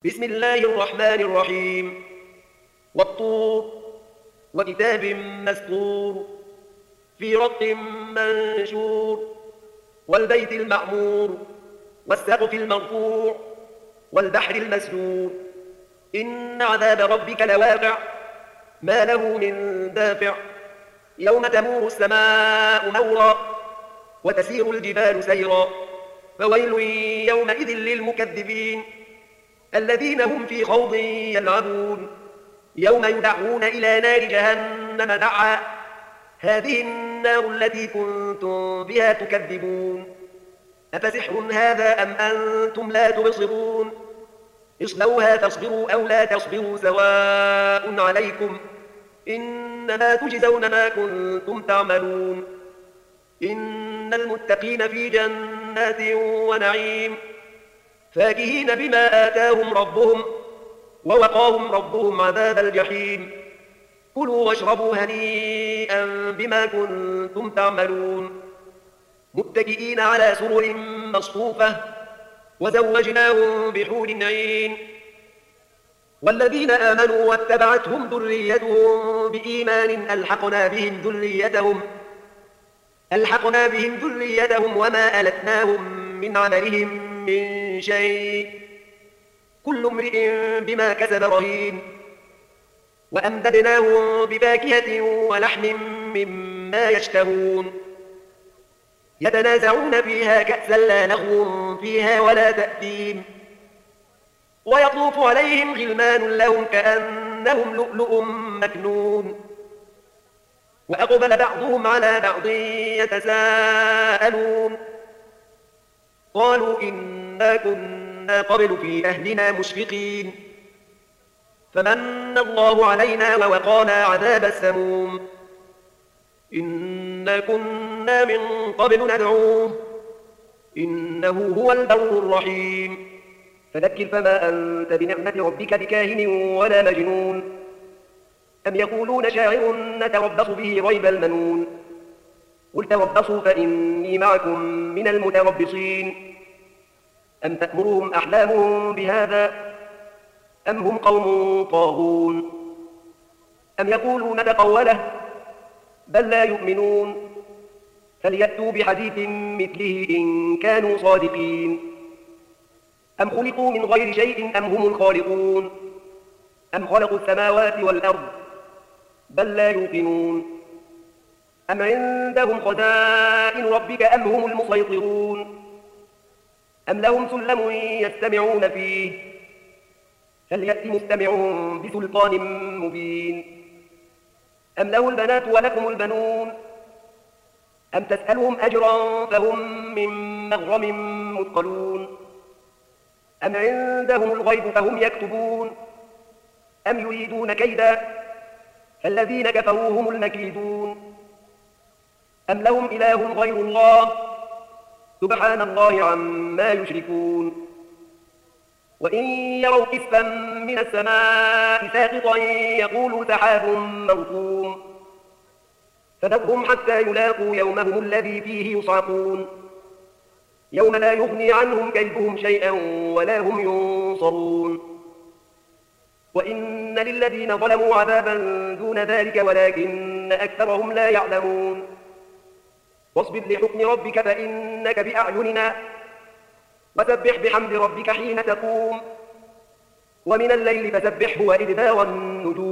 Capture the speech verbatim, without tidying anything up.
بسم الله الرحمن الرحيم. والطور وكتاب مسطور في رق منشور والبيت المعمور والسقف المرفوع والبحر المسجور إن عذاب ربك لواقع ما له من دافع يوم تمور السماء مورا وتسير الجبال سيرا فويل يومئذ للمكذبين الذين هم في خوض يلعبون يوم يدعون إلى نار جهنم دعا هذه النار التي كنتم بها تكذبون أفسحر هذا أم أنتم لا تبصرون اصلوها تصبروا أو لا تصبروا سواء عليكم إنما تجزون ما كنتم تعملون إن المتقين في جنات ونعيم فاكهين بما آتاهم ربهم ووقاهم ربهم عذاب الجحيم كلوا واشربوا هنيئا بما كنتم تعملون متكئين على سرر مصفوفة وزوجناهم بحور عين والذين آمنوا واتبعتهم ذريتهم بإيمان ألحقنا بهم ذريتهم ألحقنا بهم ذريتهم وما ألتناهم من عملهم من شيء كل امرئ بما كسب رهين وأمددناهم بفاكهة ولحم مما يشتهون يتنازعون فيها كأسا لا لغو فيها ولا تأثيم ويطوف عليهم غلمان لهم كأنهم لؤلؤ مكنون وأقبل بعضهم على بعض يتساءلون قالوا إنا كنا قبل في أهلنا مشفقين فمن الله علينا ووقانا عذاب السموم إنا كنا من قبل ندعوه إنه هو البر الرحيم فذكر فما أنت بنعمة ربك بكاهن ولا مجنون أم يقولون شاعر نتربص به ريب المنون قل تربصوا فإني معكم من المتربصين أم تأمرهم أحلامهم بهذا أم هم قوم طاغون أم يقولون تقوله بل لا يؤمنون فليأتوا بحديث مثله إن كانوا صادقين أم خلقوا من غير شيء أم هم الخالقون أم خلقوا السماوات والأرض بل لا يوقنون أم عندهم خزائن ربك أم هم المسيطرون أم لهم سلم يستمعون فيه فليأت مستمعون بسلطان مبين أم له البنات ولكم البنون أم تسألهم أجرا فهم من مغرم مثقلون أم عندهم الغيب فهم يكتبون أم يريدون كيدا فالذين كفروا هم المكيدون أم لهم إله غير الله سبحان الله عما يشركون وإن يروا كسفا من السماء ساقطا يقولوا سحاب مركوم فذرهم حتى يلاقوا يومهم الذي فيه يصعقون يوم لا يغني عنهم كيدهم شيئا ولا هم ينصرون وإن للذين ظلموا عذابا دون ذلك ولكن أكثرهم لا يعلمون واصبر لحكم ربك فإنك بأعيننا وسبح بحمد ربك حين تقوم ومن الليل فسبحه وإدبار النجوم